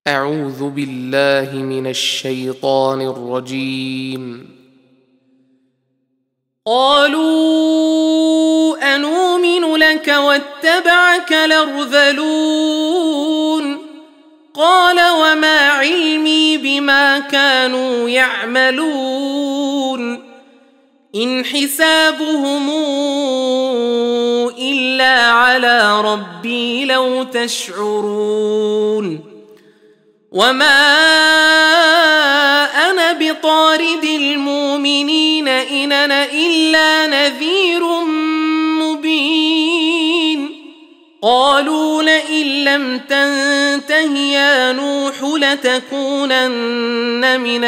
أعوذ بالله من الشيطان الرجيم. قالوا أنؤمن لك واتبعك الأرذلون قال وما علمي بما كانوا يعملون إن حسابهم إلا على ربي لو تشعرون وما أنا بطارد المؤمنين إن أنا إلا نذير مبين قالوا لئن لم تنته يا نوح لتكونن من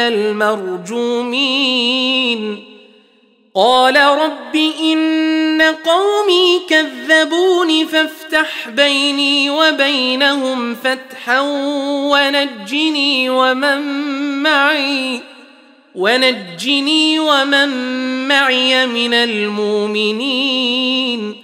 المرجومين قال رب إن قومي كذبوني فافتح بيني وبينهم فتحا ونجني ومن معي من المؤمنين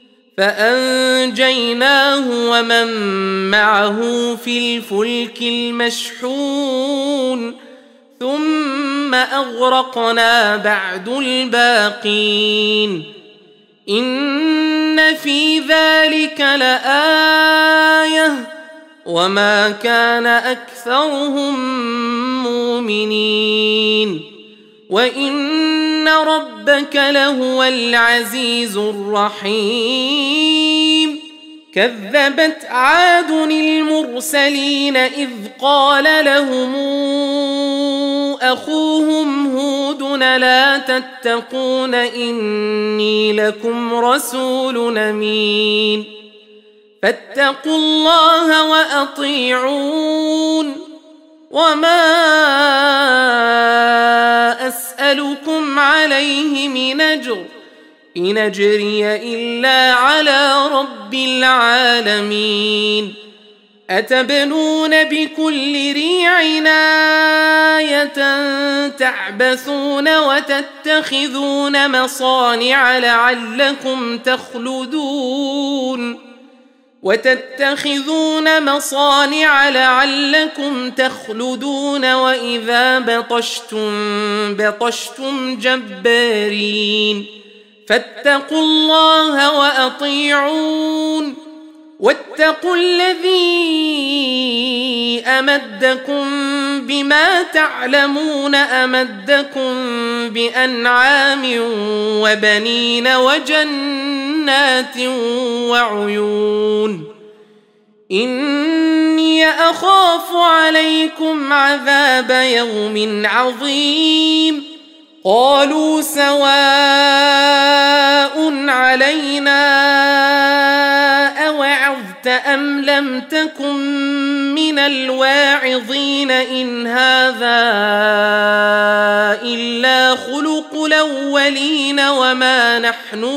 فأنجيناه ومن معه في الفلك المشحون ثم أغرقنا بعد الباقين إن في ذلك لآية وما كان أكثرهم مؤمنين وإن ربك لهو العزيز الرحيم كذبت عاد المرسلين إذ قال لهم أخوهم هود لا تتقون إني لكم رسول أمين فاتقوا الله وأطيعون وما أسألكم عليه من أجر إن أجري إلا على رب العالمين أتبنون بكل ريع آية تعبثون وتتخذون مصانع لعلكم تخلدون وإذا بطشتم جبارين فاتقوا الله وأطيعون واتقوا الذي أمدكم بما تعلمون أمدكم بأنعام وبنين وجنات وعيون إني أخاف عليكم عذاب يوم عظيم قالوا سواء علينا أوعظت أم لم تكن من الواعظين إن هذا إلا خلق الأولين وما نحن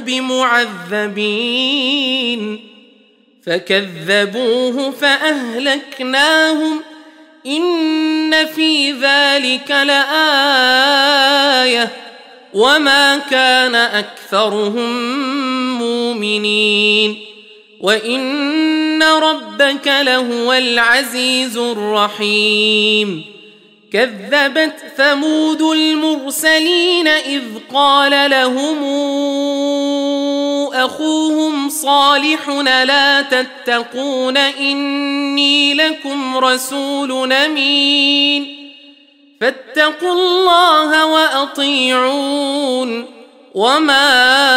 بمعذبين فكذبوه فأهلكناهم إن في ذلك لآية وما كان أكثرهم مؤمنين وإن ربك لهو العزيز الرحيم كذبت ثمود المرسلين إذ قال لهم أخوهم صالح لا تتقون إني لكم رسول أمين فاتقوا الله وأطيعون وما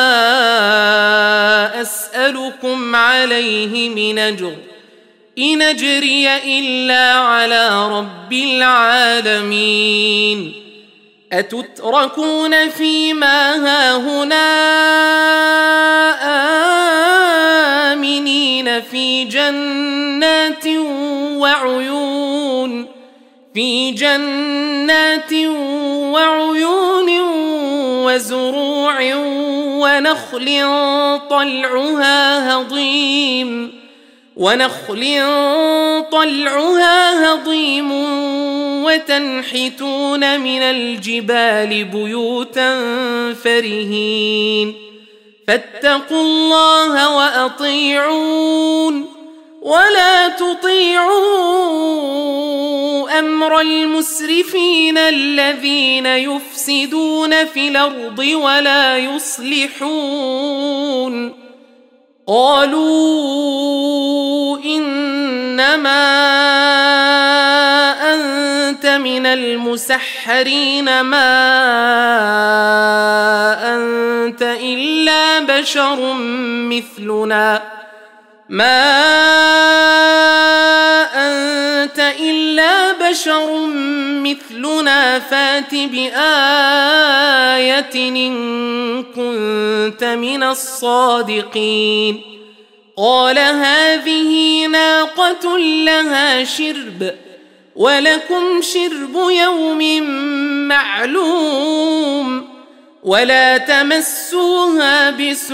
أسألكم عليه من أجر إن أجري إلا على رب العالمين أتتركون فيما هاهنا آمنين في جنات وعيون وزروع ونخل طلعها هضيم وتنحتون من الجبال بيوتا فرهين فاتقوا الله وأطيعون ولا تطيعون أمر المسرفين الذين يفسدون في الأرض ولا يصلحون قالوا إنما أنت من المسحرين ما أنت إلا بشر مثلنا فات بآية إن كنت من الصادقين قال هذه ناقة لها شرب ولكم شرب يوم معلوم ولا تمسوها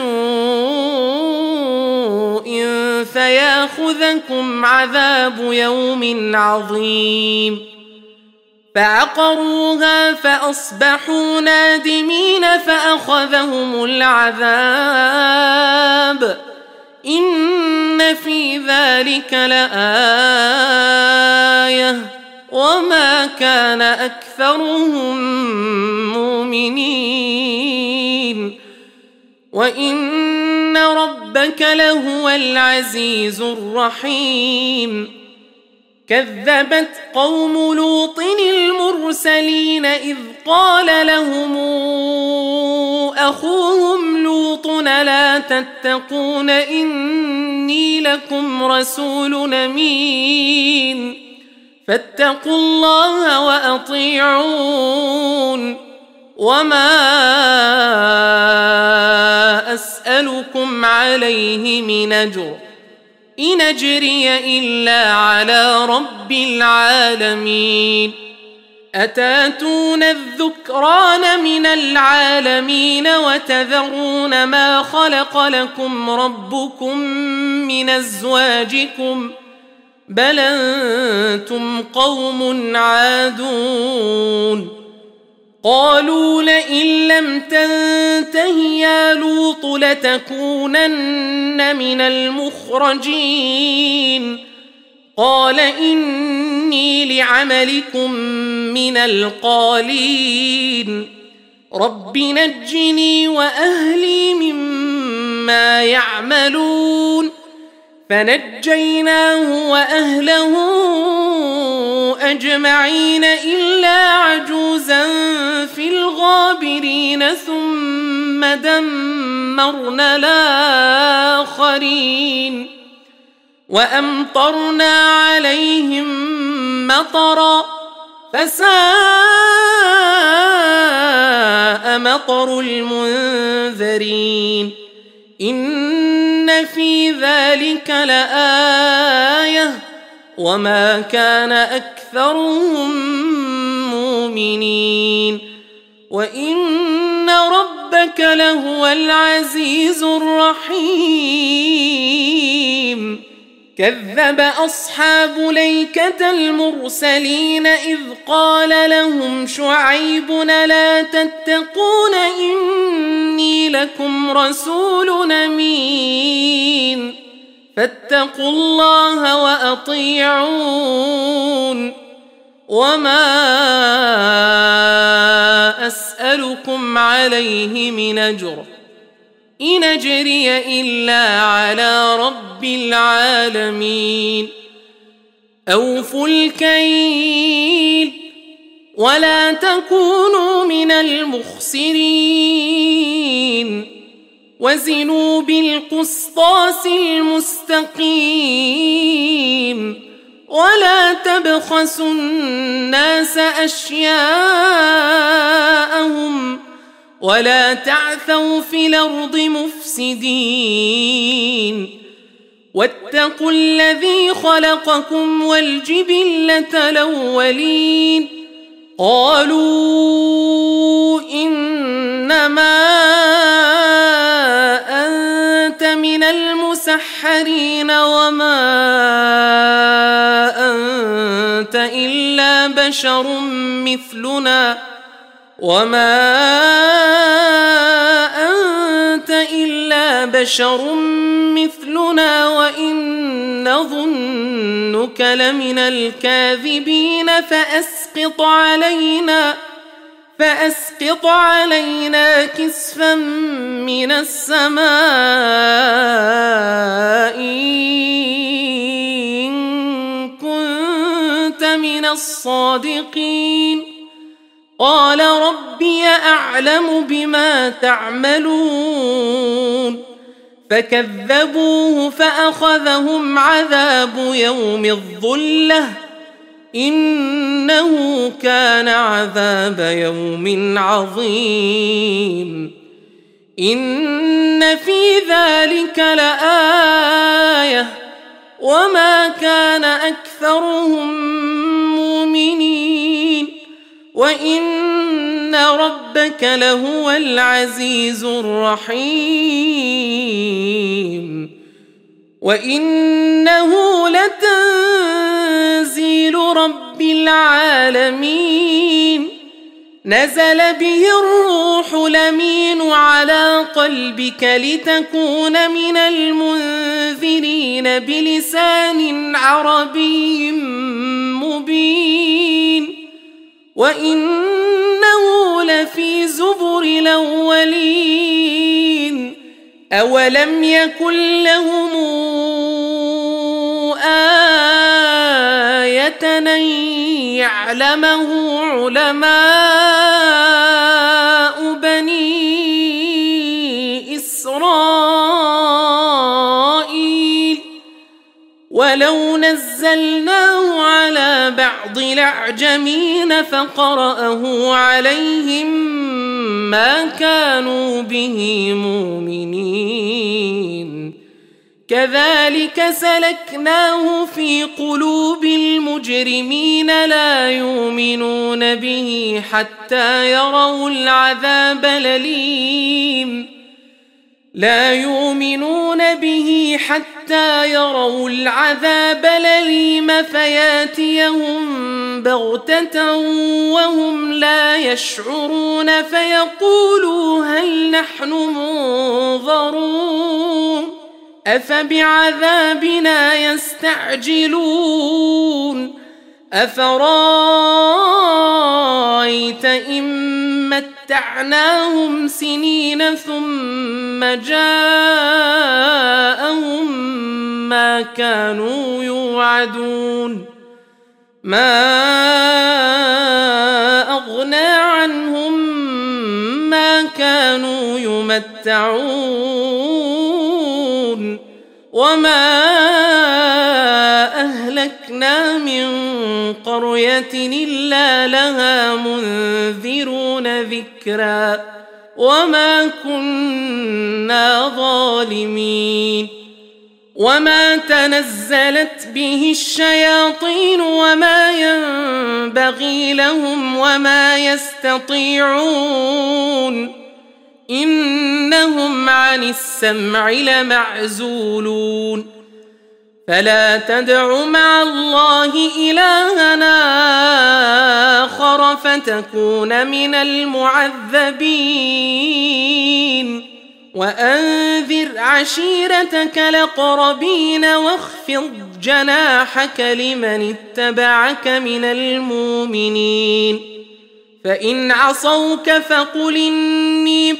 بسوء فياخذكم عذاب يوم عظيم فعقروها فأصبحوا نادمين فأخذهم العذاب إن في ذلك لآية وما كان أكثرهم مؤمنين وإن ربك لهو العزيز الرحيم كذبت قوم لوط المرسلين إذ قال لهم أخوهم لوط لا تتقون إني لكم رسول أمين فاتقوا الله وأطيعون وما أسألكم عليه من أجر إن أجري إلا على رب العالمين أتاتون الذكران من العالمين وتذرون ما خلق لكم ربكم من أزواجكم بل أنتم قوم عادون قالوا لئن لم تنته يا لوط لتكونن من المخرجين قال إني لعملكم من القالين رب نجني وأهلي مما يعملون فنجيناه وأهله أجمعين إلا عجوزا في الغابرين ثم دمرنا الآخرين وأمطرنا عليهم مطرا فساء مطر المنذرين إن في ذلك لآية وما كان أكثرهم مؤمنين وإن ربك لهو العزيز الرحيم كذب أصحاب ليكة المرسلين إذ قال لهم شعيب لا تتقون إني لكم رسول أمين فاتقوا الله وأطيعون وما أسألكم عليه من أجر إن أجري إلا على رب العالمين أوفوا الكيل ولا تكونوا من المخسرين وزنوا بالقسطاس المستقيم ولا تبخسوا الناس أشياءهم ولا تعثوا في الأرض مفسدين واتقوا الذي خلقكم والجبلة الأولين قالوا إنما أنت من المسحرين وما أنت إلا بشر مثلنا وإن نظنك إنك لمن الكاذبين فأسقط علينا كسفا من السماء إن كنت من الصادقين. قال ربي أعلم بما تعملون. فكذبوه فأخذهم عذاب يوم الظلة إنه كان عذاب يوم عظيم. إن في ذلك لآية وما كان أكثرهم مؤمنين وإن ربك لهو العزيز الرحيم. وإنه لتنزيل رب العالمين نزل به الروح الأمين على قلبك لتكون من المنذرين بلسان عربي مبين. وإنه لفي زبر الأولين. أولم يكن لهم آية أن يعلمه علماء بني إسرائيل. ولو نزلناه على بعض الأعجمين فقرأه عليهم ما كانوا به مؤمنين. كذلك سلكناه في قلوب المجرمين لا يؤمنون به حتى يروا العذاب الأليم فياتيهم بغتة وهم لا يشعرون فيقولوا هل نحن منظرون أفبعذابنا يستعجلون أفرأيت إن متعناهم سنين ثم جاءهم ما كانوا يوعدون ما أغنى عنهم ما كانوا يمتعون وما أهلكنا من قرية إلا لها منذرون ذكرا وما كنا ظالمين. وما تنزلت به الشياطين وما ينبغي لهم وما يستطيعون إنهم عن السمع لمعزولون. فلا تدع مع الله إلهنا آخر فتكون من المعذبين. وأنذر عشيرتك الأقربين واخفض جناحك لمن اتبعك من المؤمنين. فإن عصوك فقل إني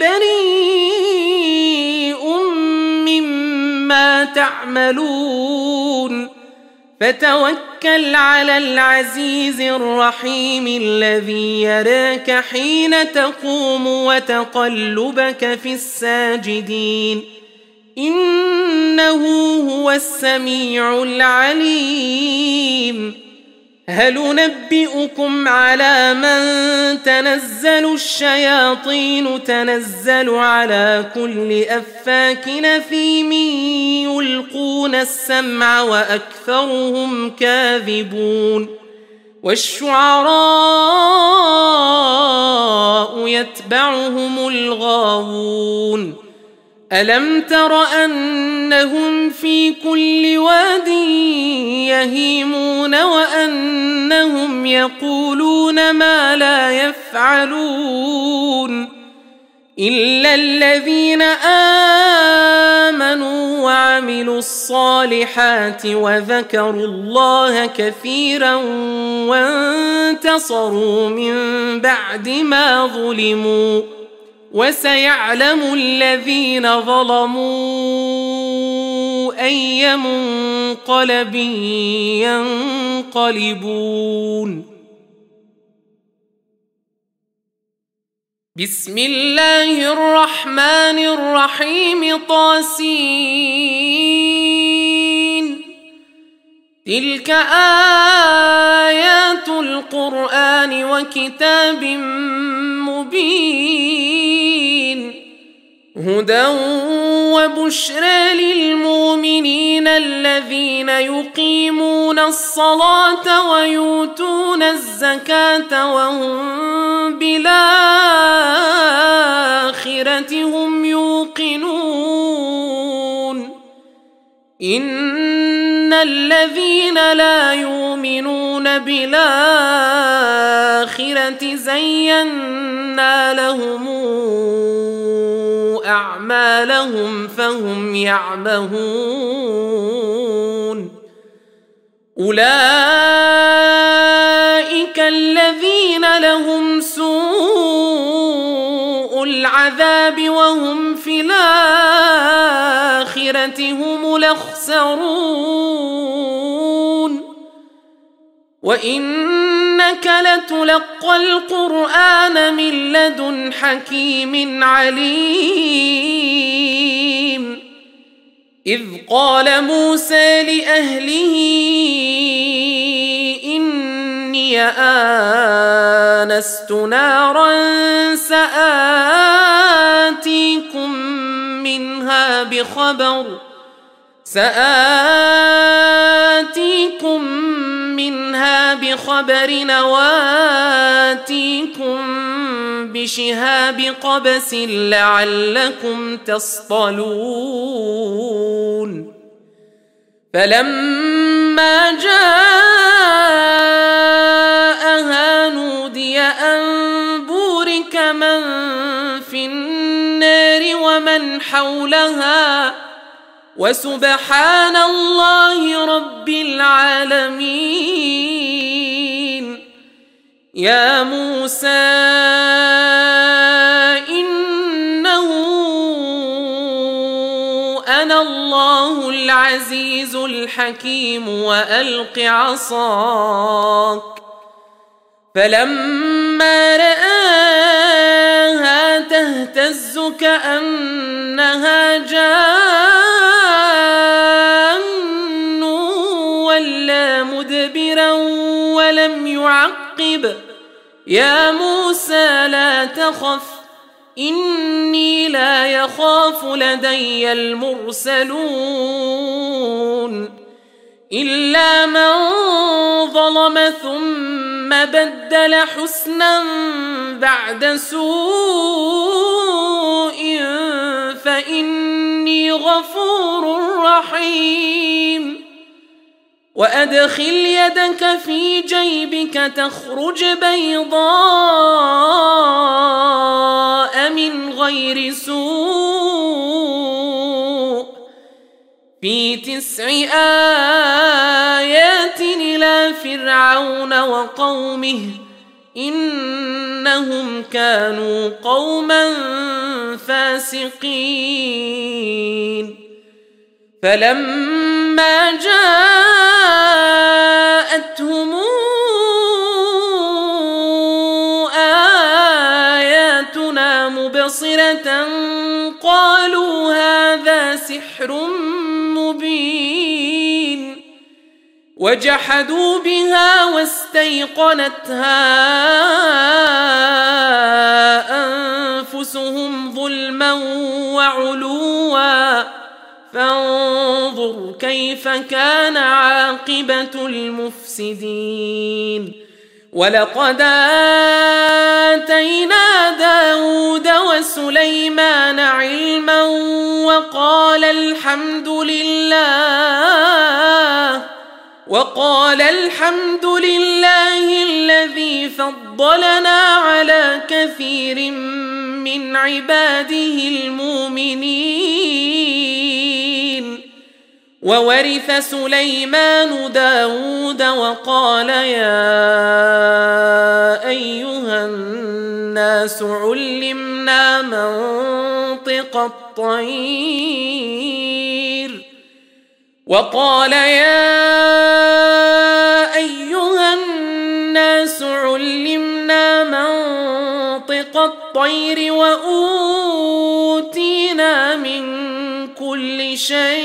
بريء مما تعملون. فتوكل على العزيز الرحيم الذي يراك حين تقوم وتقلبك في الساجدين إنه هو السميع العليم. هل ننبئكم على من تنزل الشياطين تنزل على كل أفاك أثيم يلقون السمع وأكثرهم كاذبون. والشعراء يتبعهم الغاوون. ألم تر أنهم في كل واد يهيمون وأنهم يقولون ما لا يفعلون إلا الذين آمنوا وعملوا الصالحات وذكروا الله كثيرا وانتصروا من بعد ما ظلموا وسيعلم الذين ظلموا أي منقلب ينقلبون. بسم الله الرحمن الرحيم. طاسين. تلك آيات القرآن وكتاب مبين هدى وبشرى للمؤمنين الذين يقيمون الصلاة ويؤتون الزكاة وهم بالآخرة هم يوقنون. إن الذين لا يؤمنون بالآخرة زينا لهم أعمالهم فهم يعمهون. أولئك الذين لهم سوء العذاب وهم في الآخرة هم الأخسرون. وإنك لتلقى القرآن من لدن حكيم عليم. إذ قال موسى لأهله إني آنست نارا سآتيكم منها بخبر وآتيكم بشهاب قبس لعلكم تصطلون. فلما جاءها نودي أن بورك من في النار ومن حولها وسبحان الله رب العالمين. يا موسى إنه أنا الله العزيز الحكيم وألق عصاك. فلما رآها تهتز كأنها جان ولا مدبرا ولم يعقب. يا موسى لا تخف إني لا يخاف لدي المرسلون. إلا من ظلم ثم بدل حسنا بعد سوء فإني غفور رحيم. وأدخل يدك في جيبك تخرج بيضاء من غير سوء في 9 آيات إلى فرعون وقومه إنهم كانوا قوما فاسقين. فلما جاءتهم آياتنا مبصرة قالوا هذا سحر مبين وجحدوا بها واستيقنتها أنفسهم ظلما وعلوا فانظر كيف كان عاقبة المفسدين. ولقد آتينا داود وسليمان علما وقال الحمد لله الذي فضلنا على كثير من عباده المؤمنين. وورث سليمان داود وقال يا أيها الناس علمنا منطق الطير وأوتينا من كل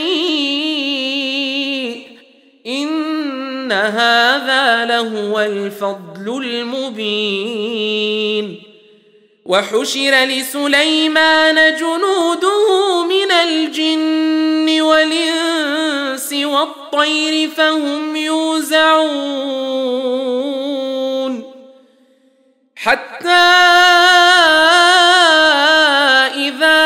شيء إن هذا لهو الفضل المبين. وحشر لسليمان جنوده من الجن والإنس والطير فهم يوزعون حتى إذا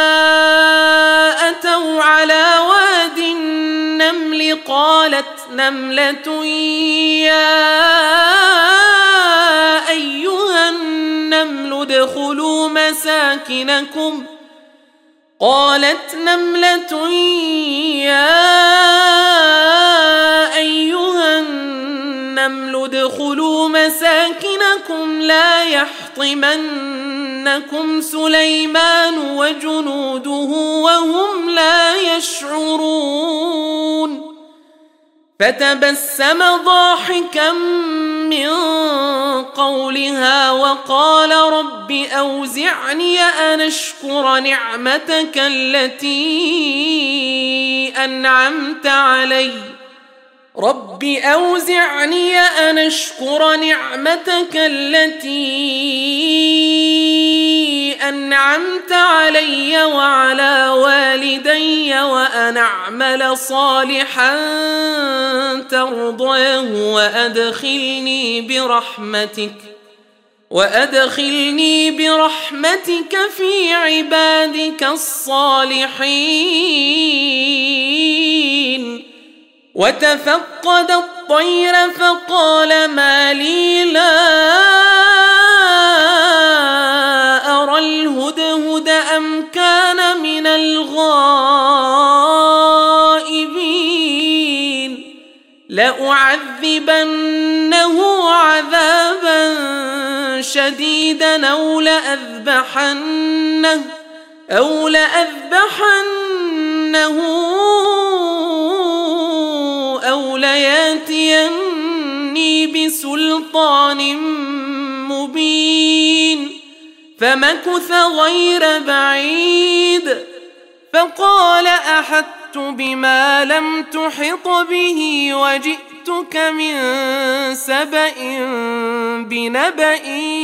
أتوا على واد النمل قالت نملة يا أيها النمل ادخلوا مساكنكم لا يحطمنكم سليمان وجنوده وهم لا يشعرون. فتبسم ضاحكا من قولها وقال رب أوزعني أن أشكر نعمتك التي أنعمت علي وعلى والدي وأن أعمل صالحا ترضاه وأدخلني برحمتك في عبادك الصالحين. وتفقد الطير فقال ما لي لا أرى الهدهد أم كان من الغائبين لأعذبنه عذابا شديدا أو لأذبحنه أو لياتيني بسلطان مبين. فمكث غير بعيد فقال أحطت بما لم تحط به وجئتك من سبأ بنبأ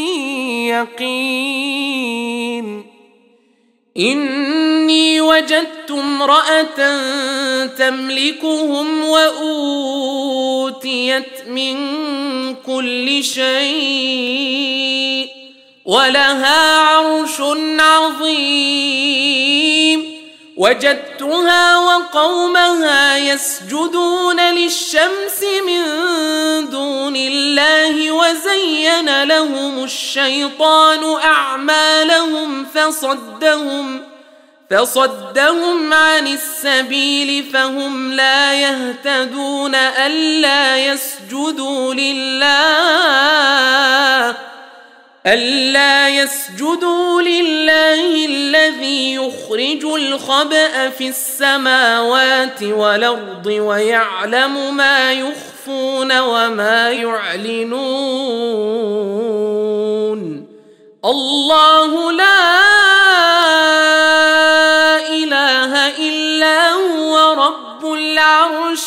يقين. إني وجدت امرأة تملكهم وأوتيت من كل شيء ولها عرش عظيم. وجدتها وقومها يسجدون للشمس من دون الله وزين لهم الشيطان أعمالهم فصدهم عن السبيل فهم لا يهتدون. ألا يسجدوا لله الذي يخرج الخبأ في السماوات والأرض ويعلم ما يخفون وما يعلنون. الله لا إله إلا هو رب العرش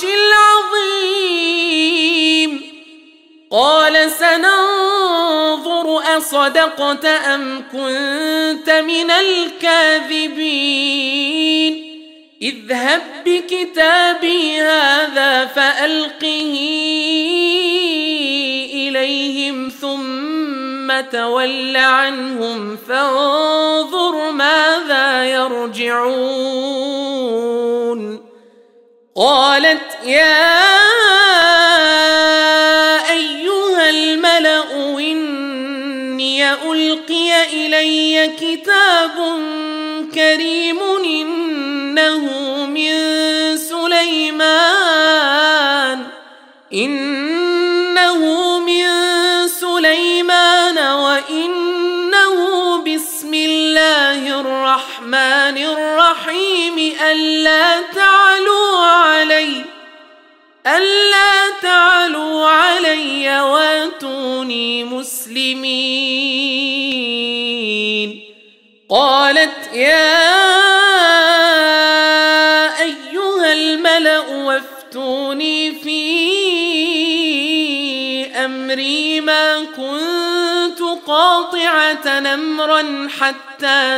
العظيم. قال سننظر أصدقت أم كنت من الكاذبين. اذهب بكتابي هذا فألقه إليهم ثم تول عنهم فانظر ماذا يرجعون. قالت يا أيها الملأ ألقي إلي كتاب كريم إنه من سليمان وإنه بسم الله الرحمن الرحيم ألا تعلوا علي واتوني مسلمين. قالت يا أيها الملأ وافتوني في أمري ما كنت قاطعة أمرا حتى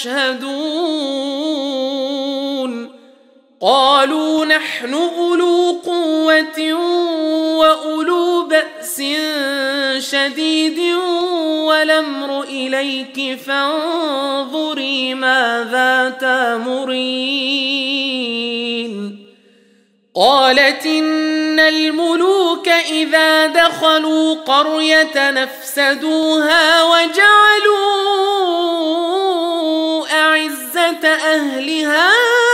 تشهدون. قالوا نحن أولو قوة وأولو بأس شديد والأمر إليك فانظري ماذا تأمرين. قالت إن الملوك إذا دخلوا قرية نفسدوها وجعلوا أعزة أهلها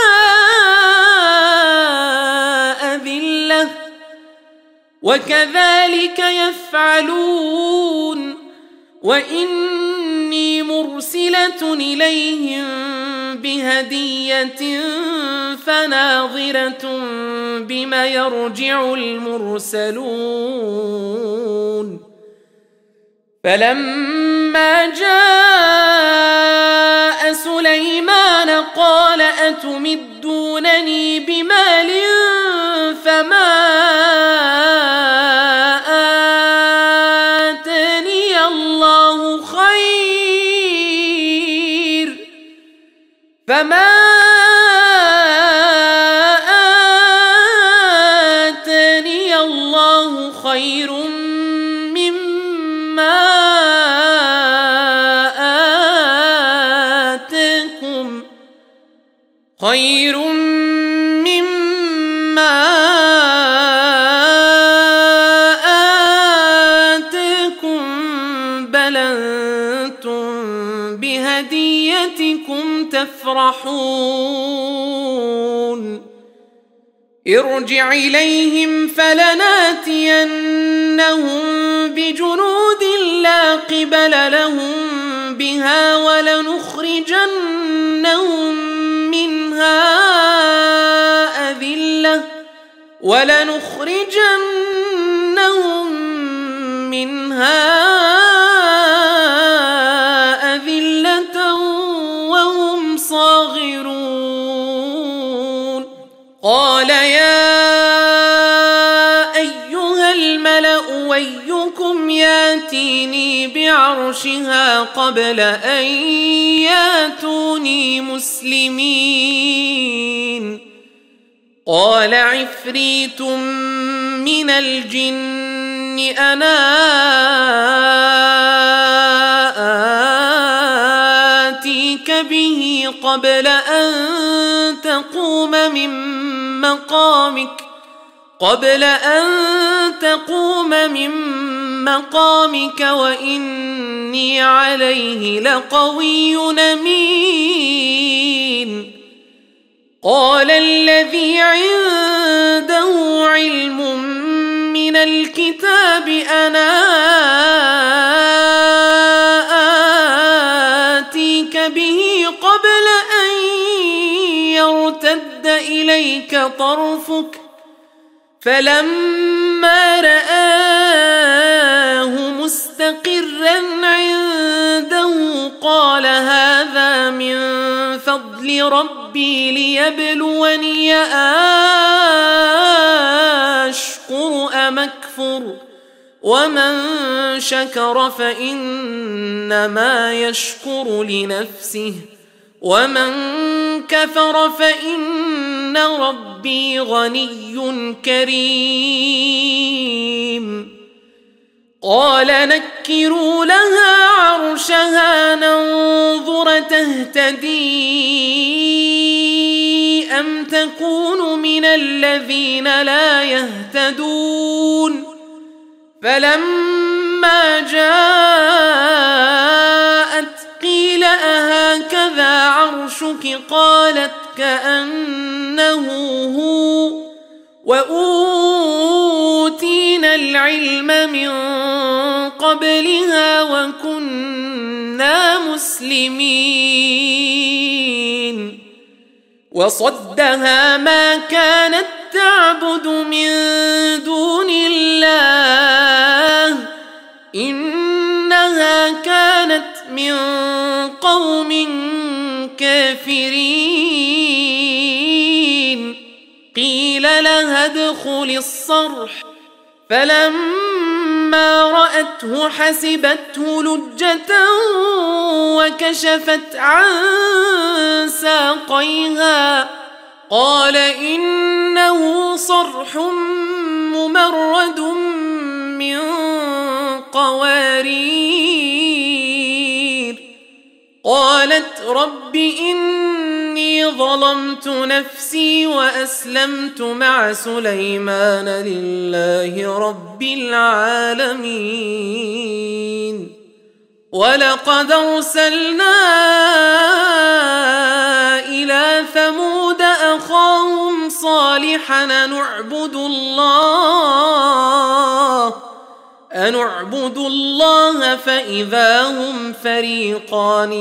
أذلة وكذلك يفعلون. وإني مرسلة إليهم بهدية فناظرة بما يرجع المرسلون. فلما جاء سليمان قال أتمدونني بمال فما آتاني الله خير مما آتاكم بل أنتم بهديتكم تفرحون. ارجع إليهم فلناتينهم بجنود لا قبل لهم بها ولنخرجنهم منها أذلة وهم صاغرون. قال يا أيها الملأ ويكم ياتيني بعرشها قبل أن ياتوني مسلمين. قال عفريت من الجن أنا آتيك به قبل أن تقوم من مقامك وإني عليه لقوي أمين. قال الذي عنده علم من الكتاب أنا آتيك به قبل أن يرتد إليك طرفك فلما رآه مستقرا عنده قال هذا من فضل ربي ليبلوني أشكر أم أكفر ومن شكر فإنما يشكر لنفسه ومن كفر فإن ربي غني كريم. قال نكروا لها عرشها ننظر تهتدي أم تكون من الذين لا يهتدون. فلما فلما جاءت قيل أهكذا عرشك قالت كأنه هو وأوتينا العلم من قبلها وكنا مسلمين وصدها ما كانت تعبد من دون الله إنها كانت من قوم كافرين قيل لها ادخل الصرح فلما رأته حسبته لجة وكشفت عن ساقيها قال إنه صرح ممرد من قوارير قالت رب إني ظلمت نفسي وأسلمت مع سليمان لله رب العالمين ولقد أرسلنا إلى ثمود أخاهم صالحا أن اعبدوا الله فإذا هم فريقان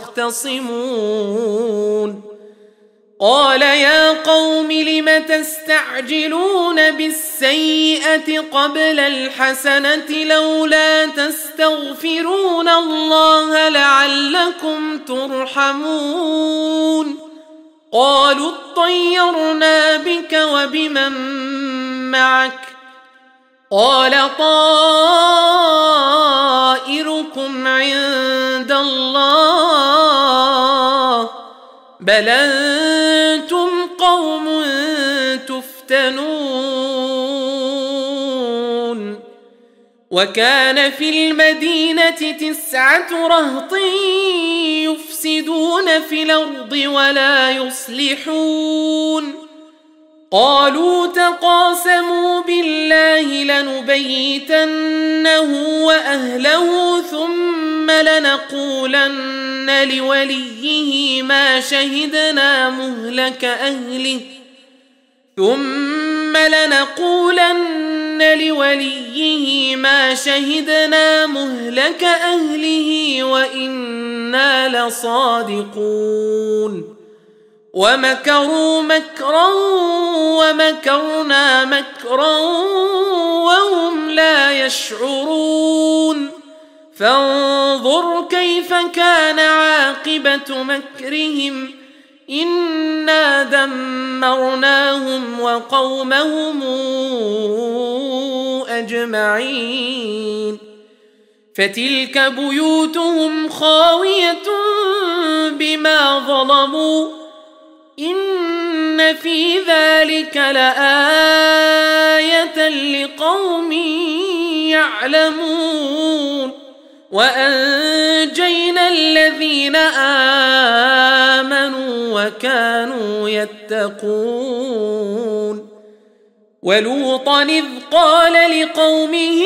يختصمون قال يا قوم لم تستعجلون بالسيئة قبل الحسنة لولا تستغفرون الله لعلكم ترحمون قالوا اطيرنا بك وبمن معك قال طائركم عند الله بل أنتم قوم تفتنون وكان في المدينة 9 رهط يفسدون في الأرض ولا يصلحون قالوا تقاسموا بالله لنبيتنه وأهله ثم لنقولن لوليه ما شهدنا مهلك أهله وإنا لصادقون ومكروا مكرا ومكرنا مكرا وهم لا يشعرون فانظر كيف كان عاقبة مكرهم إنا دمرناهم وقومهم أجمعين فتلك بيوتهم خاوية بما ظلموا إن في ذلك لآية لقوم يعلمون وأنجينا الذين آمنوا وكانوا يتقون ولوطا إذ قال لقومه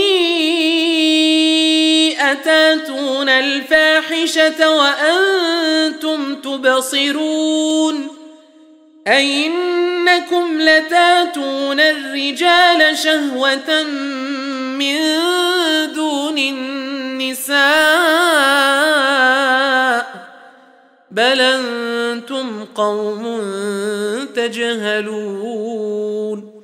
أتاتون الفاحشة وأنتم تبصرون أئنكم لتاتون الرجال شهوة من دون النساء بل أنتم قوم تجهلون